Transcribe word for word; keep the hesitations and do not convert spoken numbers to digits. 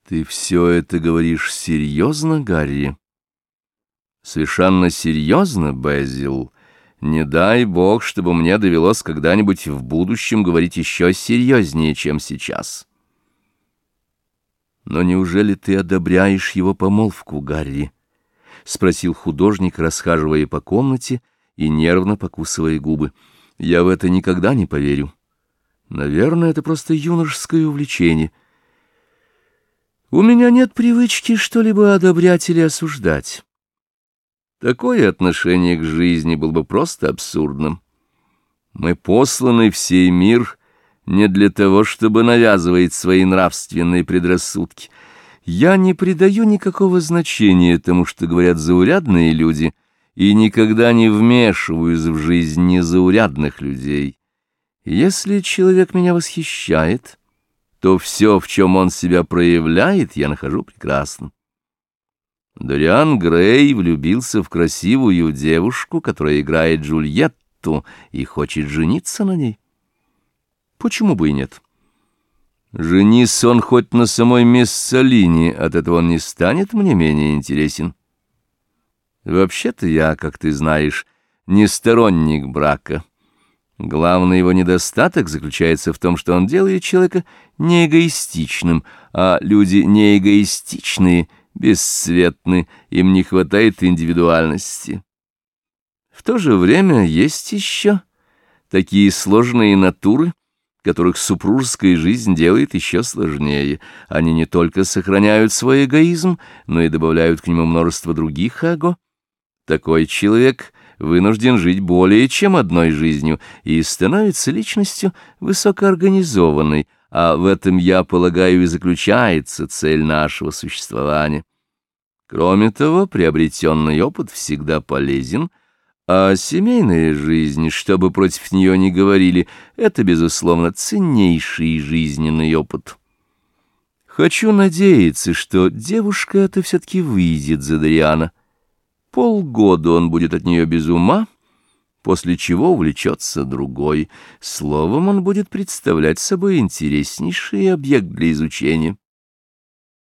Ты все это говоришь серьезно, Гарри? Совершенно серьезно, Безил? Не дай бог, чтобы мне довелось когда-нибудь в будущем говорить еще серьезнее, чем сейчас. Но неужели ты одобряешь его помолвку, Гарри? — спросил художник, расхаживая по комнате и нервно покусывая губы. — Я в это никогда не поверю. Наверное, это просто юношеское увлечение. У меня нет привычки что-либо одобрять или осуждать. Такое отношение к жизни было бы просто абсурдным. Мы посланы в сей мир не для того, чтобы навязывать свои нравственные предрассудки. Я не придаю никакого значения тому, что говорят заурядные люди, и никогда не вмешиваюсь в жизнь незаурядных людей. Если человек меня восхищает, то все, в чем он себя проявляет, я нахожу прекрасным. Дориан Грей влюбился в красивую девушку, которая играет Джульетту, и хочет жениться на ней. Почему бы и нет? Женись он хоть на самой Мессалине, от этого он не станет мне менее интересен. Вообще-то я, как ты знаешь, не сторонник брака. Главный его недостаток заключается в том, что он делает человека неэгоистичным, а люди неэгоистичные бесцветны, им не хватает индивидуальности. В то же время есть еще такие сложные натуры, которых супружеская жизнь делает еще сложнее. Они не только сохраняют свой эгоизм, но и добавляют к нему множество других эго. Такой человек вынужден жить более чем одной жизнью и становится личностью высокоорганизованной, а в этом, я полагаю, и заключается цель нашего существования. Кроме того, приобретенный опыт всегда полезен, а семейная жизнь, что бы против нее ни говорили, это, безусловно, ценнейший жизненный опыт. Хочу надеяться, что девушка эта все-таки выйдет за Дориана. Полгода он будет от нее без ума, после чего увлечется другой. Словом, он будет представлять собой интереснейший объект для изучения.